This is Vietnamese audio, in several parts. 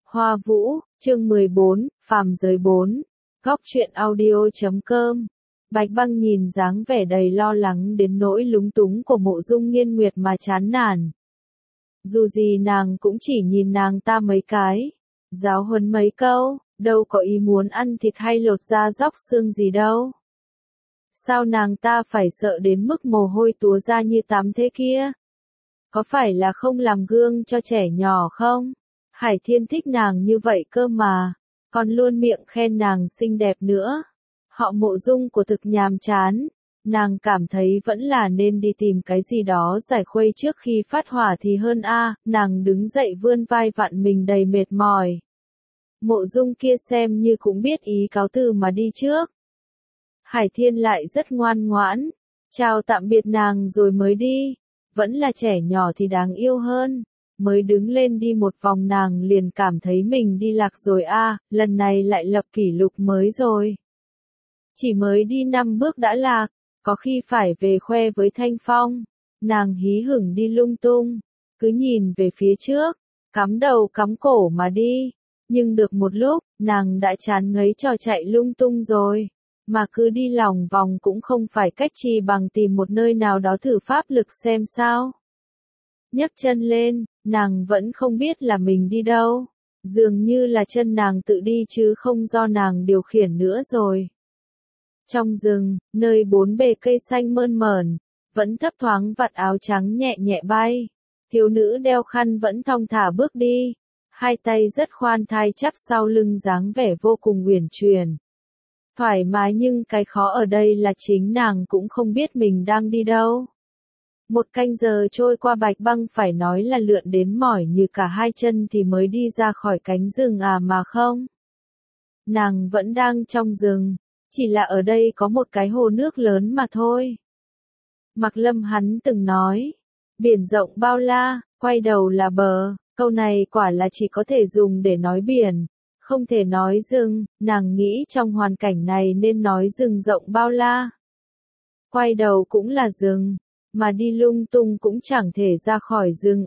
Hoa Vũ, chương 14, Phàm giới 4. Góc truyện audio.com. Bạch Băng nhìn dáng vẻ đầy lo lắng đến nỗi lúng túng của Mộ Dung Nghiên Nguyệt mà chán nản. Dù gì nàng cũng chỉ nhìn nàng ta mấy cái, giáo huấn mấy câu, đâu có ý muốn ăn thịt hay lột da róc xương gì đâu. Sao nàng ta phải sợ đến mức mồ hôi túa ra như tắm thế kia? Có phải là không làm gương cho trẻ nhỏ không? Hải Thiên thích nàng như vậy cơ mà, còn luôn miệng khen nàng xinh đẹp nữa. Họ Mộ Dung của thực nhàm chán, nàng cảm thấy vẫn là nên đi tìm cái gì đó giải khuây trước khi phát hỏa thì hơn a. Nàng đứng dậy vươn vai vặn mình đầy mệt mỏi. Mộ Dung kia xem như cũng biết ý cáo từ mà đi trước. Hải Thiên lại rất ngoan ngoãn, chào tạm biệt nàng rồi mới đi. Vẫn là trẻ nhỏ thì đáng yêu hơn. Mới đứng lên đi một vòng nàng liền cảm thấy mình đi lạc rồi a, lần này lại lập kỷ lục mới rồi. Chỉ mới đi 5 bước đã lạc, có khi phải về khoe với Thanh Phong. Nàng hí hửng đi lung tung, cứ nhìn về phía trước, cắm đầu cắm cổ mà đi. Nhưng được một lúc, nàng đã chán ngấy trò chạy lung tung rồi. Mà cứ đi lòng vòng cũng không phải cách chi bằng tìm một nơi nào đó thử pháp lực xem sao. Nhấc chân lên, nàng vẫn không biết là mình đi đâu. Dường như là chân nàng tự đi chứ không do nàng điều khiển nữa rồi. Trong rừng, nơi bốn bề cây xanh mơn mởn, vẫn thấp thoáng vạt áo trắng nhẹ nhẹ bay. Thiếu nữ đeo khăn vẫn thong thả bước đi. Hai tay rất khoan thai chắp sau lưng dáng vẻ vô cùng uyển chuyển. Thoải mái nhưng cái khó ở đây là chính nàng cũng không biết mình đang đi đâu. Một canh giờ trôi qua Bạch Băng phải nói là lượn đến mỏi như cả hai chân thì mới đi ra khỏi cánh rừng à mà không. Nàng vẫn đang trong rừng, chỉ là ở đây có một cái hồ nước lớn mà thôi. Mạc Lâm hắn từng nói, biển rộng bao la, quay đầu là bờ, câu này quả là chỉ có thể dùng để nói biển, không thể nói rừng, nàng nghĩ trong hoàn cảnh này nên nói rừng rộng bao la. Quay đầu cũng là rừng. Mà đi lung tung cũng chẳng thể ra khỏi rừng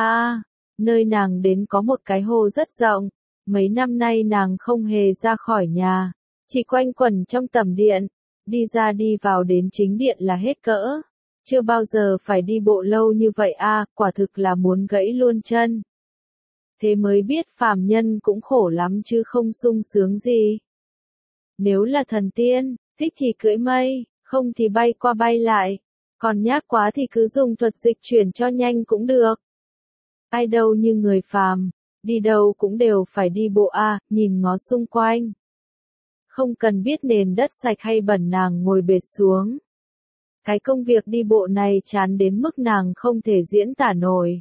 nơi nàng đến có một cái hồ rất rộng, mấy năm nay nàng không hề ra khỏi nhà, chỉ quanh quẩn trong tầm điện, đi ra đi vào đến chính điện là hết cỡ, chưa bao giờ phải đi bộ lâu như vậy quả thực là muốn gãy luôn chân. Thế mới biết phàm nhân cũng khổ lắm chứ không sung sướng gì. Nếu là thần tiên, thích thì cưỡi mây, không thì bay qua bay lại. Còn nhác quá thì cứ dùng thuật dịch chuyển cho nhanh cũng được. Ai đâu như người phàm, đi đâu cũng đều phải đi bộ nhìn ngó xung quanh. Không cần biết nền đất sạch hay bẩn nàng ngồi bệt xuống. Cái công việc đi bộ này chán đến mức nàng không thể diễn tả nổi.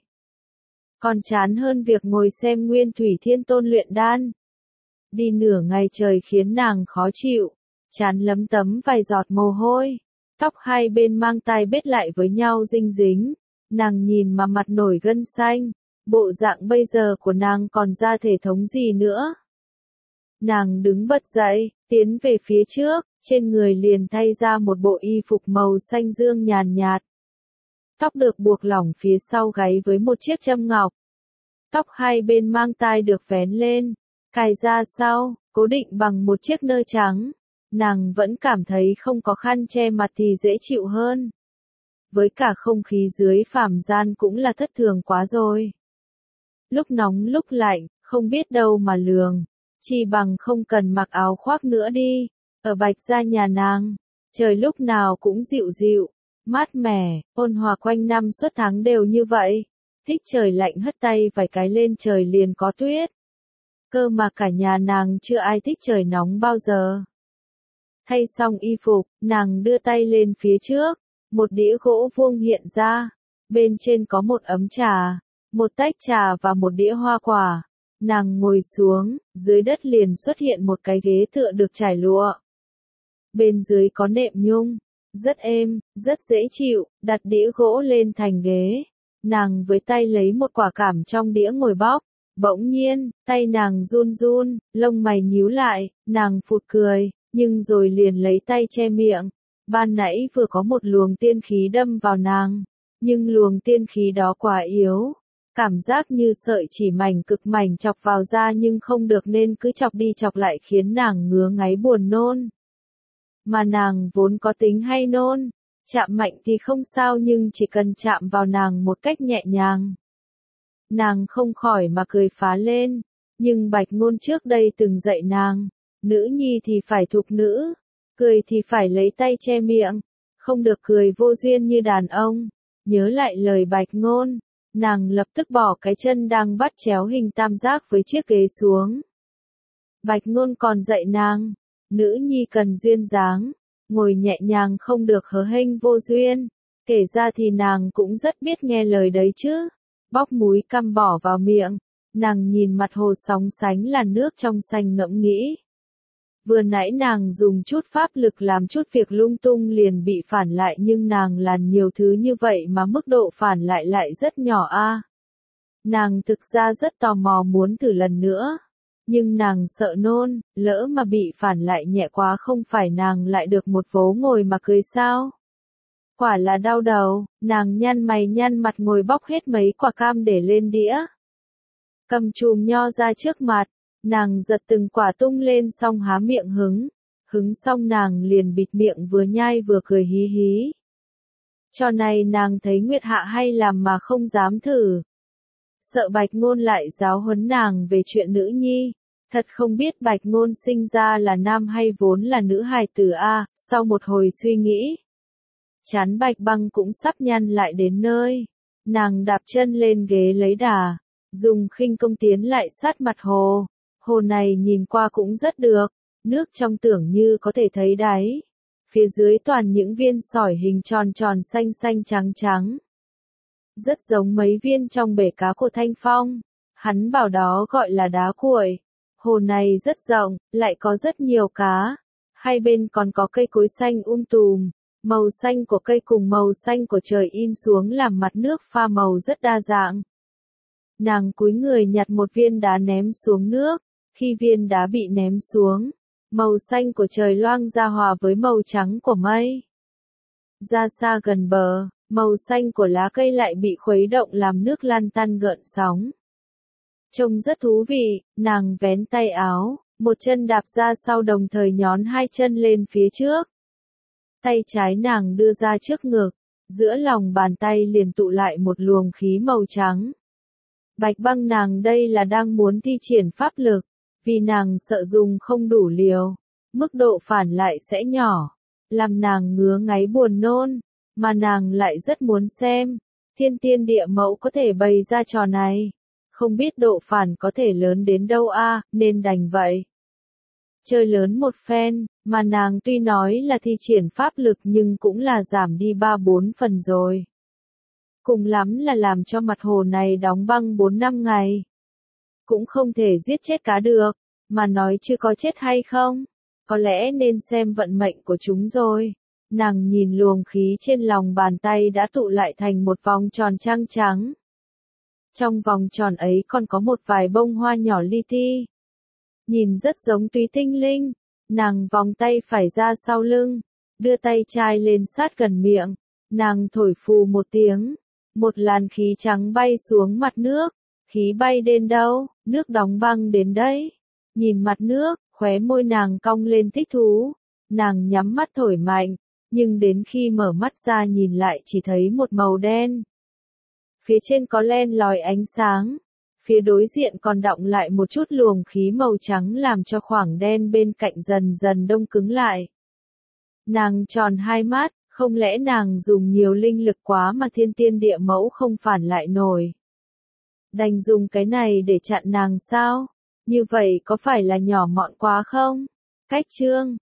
Còn chán hơn việc ngồi xem Nguyên Thủy Thiên Tôn luyện đan. Đi nửa ngày trời khiến nàng khó chịu, chán lấm tấm vài giọt mồ hôi. Tóc hai bên mang tai bết lại với nhau dinh dính, nàng nhìn mà mặt nổi gân xanh, bộ dạng bây giờ của nàng còn ra thể thống gì nữa. Nàng đứng bật dậy, tiến về phía trước, trên người liền thay ra một bộ y phục màu xanh dương nhàn nhạt. Tóc được buộc lỏng phía sau gáy với một chiếc châm ngọc. Tóc hai bên mang tai được vén lên, cài ra sau, cố định bằng một chiếc nơ trắng. Nàng vẫn cảm thấy không có khăn che mặt thì dễ chịu hơn. Với cả không khí dưới phàm gian cũng là thất thường quá rồi. Lúc nóng lúc lạnh, không biết đâu mà lường. Chỉ bằng không cần mặc áo khoác nữa đi. Ở Bạch gia nhà nàng, trời lúc nào cũng dịu dịu, mát mẻ, ôn hòa quanh năm suốt tháng đều như vậy. Thích trời lạnh hất tay vài cái lên trời liền có tuyết. Cơ mà cả nhà nàng chưa ai thích trời nóng bao giờ. Thay xong y phục, nàng đưa tay lên phía trước, một đĩa gỗ vuông hiện ra, bên trên có một ấm trà, một tách trà và một đĩa hoa quả. Nàng ngồi xuống, dưới đất liền xuất hiện một cái ghế tựa được trải lụa. Bên dưới có nệm nhung, rất êm, rất dễ chịu, đặt đĩa gỗ lên thành ghế. Nàng với tay lấy một quả cảm trong đĩa ngồi bóc, bỗng nhiên, tay nàng run run, lông mày nhíu lại, nàng phụt cười. Nhưng rồi liền lấy tay che miệng. Ban nãy vừa có một luồng tiên khí đâm vào nàng. Nhưng luồng tiên khí đó quá yếu. Cảm giác như sợi chỉ mảnh cực mảnh chọc vào da nhưng không được nên cứ chọc đi chọc lại khiến nàng ngứa ngáy buồn nôn. Mà nàng vốn có tính hay nôn, chạm mạnh thì không sao nhưng chỉ cần chạm vào nàng một cách nhẹ nhàng. Nàng không khỏi mà cười phá lên, nhưng Bạch Ngôn trước đây từng dạy nàng, nữ nhi thì phải thục nữ, cười thì phải lấy tay che miệng, không được cười vô duyên như đàn ông. Nhớ lại lời Bạch Ngôn, nàng lập tức bỏ cái chân đang bắt chéo hình tam giác với chiếc ghế xuống. Bạch Ngôn còn dạy nàng, nữ nhi cần duyên dáng, ngồi nhẹ nhàng không được hớ hênh vô duyên. Kể ra thì nàng cũng rất biết nghe lời đấy chứ. Bóc múi căm bỏ vào miệng, nàng nhìn mặt hồ sóng sánh làn nước trong xanh ngẫm nghĩ. Vừa nãy nàng dùng chút pháp lực làm chút việc lung tung liền bị phản lại nhưng nàng làm nhiều thứ như vậy mà mức độ phản lại rất nhỏ a. Nàng thực ra rất tò mò muốn thử lần nữa. Nhưng nàng sợ nôn, lỡ mà bị phản lại nhẹ quá không phải nàng lại được một vố ngồi mà cười sao? Quả là đau đầu, nàng nhăn mày nhăn mặt ngồi bóc hết mấy quả cam để lên đĩa. Cầm chùm nho ra trước mặt, nàng giật từng quả tung lên xong há miệng hứng xong nàng liền bịt miệng vừa nhai vừa cười hí hí. Trò này nàng thấy Nguyệt Hạ hay làm mà không dám thử. Sợ Bạch Ngôn lại giáo huấn nàng về chuyện nữ nhi. Thật không biết Bạch Ngôn sinh ra là nam hay vốn là nữ hài tử a. Sau một hồi suy nghĩ, trán Bạch Băng cũng sắp nhăn lại đến nơi. Nàng đạp chân lên ghế lấy đà, dùng khinh công tiến lại sát mặt hồ. Hồ này nhìn qua cũng rất được, nước trong tưởng như có thể thấy đáy. Phía dưới toàn những viên sỏi hình tròn tròn xanh xanh trắng trắng. Rất giống mấy viên trong bể cá của Thanh Phong. Hắn bảo đó gọi là đá cuội. Hồ này rất rộng, lại có rất nhiều cá. Hai bên còn có cây cối xanh tùm. Màu xanh của cây cùng màu xanh của trời in xuống làm mặt nước pha màu rất đa dạng. Nàng cúi người nhặt một viên đá ném xuống nước. Khi viên đá bị ném xuống, màu xanh của trời loang ra hòa với màu trắng của mây. Ra xa gần bờ, màu xanh của lá cây lại bị khuấy động làm nước lan tăn gợn sóng. Trông rất thú vị, nàng vén tay áo, một chân đạp ra sau đồng thời nhón hai chân lên phía trước. Tay trái nàng đưa ra trước ngực, giữa lòng bàn tay liền tụ lại một luồng khí màu trắng. Bạch Băng nàng đây là đang muốn thi triển pháp lực, vì nàng sợ dùng không đủ liều, mức độ phản lại sẽ nhỏ, làm nàng ngứa ngáy buồn nôn, mà nàng lại rất muốn xem, thiên tiên địa mẫu có thể bày ra trò này, không biết độ phản có thể lớn đến đâu a, nên đành vậy. Chơi lớn một phen, mà nàng tuy nói là thi triển pháp lực nhưng cũng là giảm đi 3-4 phần rồi. Cùng lắm là làm cho mặt hồ này đóng băng 4-5 ngày. Cũng không thể giết chết cá được, mà nói chưa có chết hay không, có lẽ nên xem vận mệnh của chúng rồi. Nàng nhìn luồng khí trên lòng bàn tay đã tụ lại thành một vòng tròn trắng trắng. Trong vòng tròn ấy còn có một vài bông hoa nhỏ li ti. Nhìn rất giống túy tinh linh, nàng vòng tay phải ra sau lưng, đưa tay trái lên sát gần miệng, nàng thổi phù một tiếng, một làn khí trắng bay xuống mặt nước. Khí bay đến đâu, nước đóng băng đến đấy. Nhìn mặt nước, khóe môi nàng cong lên thích thú. Nàng nhắm mắt thổi mạnh, nhưng đến khi mở mắt ra nhìn lại chỉ thấy một màu đen. Phía trên có len lỏi ánh sáng. Phía đối diện còn đọng lại một chút luồng khí màu trắng làm cho khoảng đen bên cạnh dần dần đông cứng lại. Nàng tròn hai mắt, không lẽ nàng dùng nhiều linh lực quá mà thiên tiên địa mẫu không phản lại nổi. Đành dùng cái này để chặn nàng sao? Như vậy có phải là nhỏ mọn quá không? Cách chương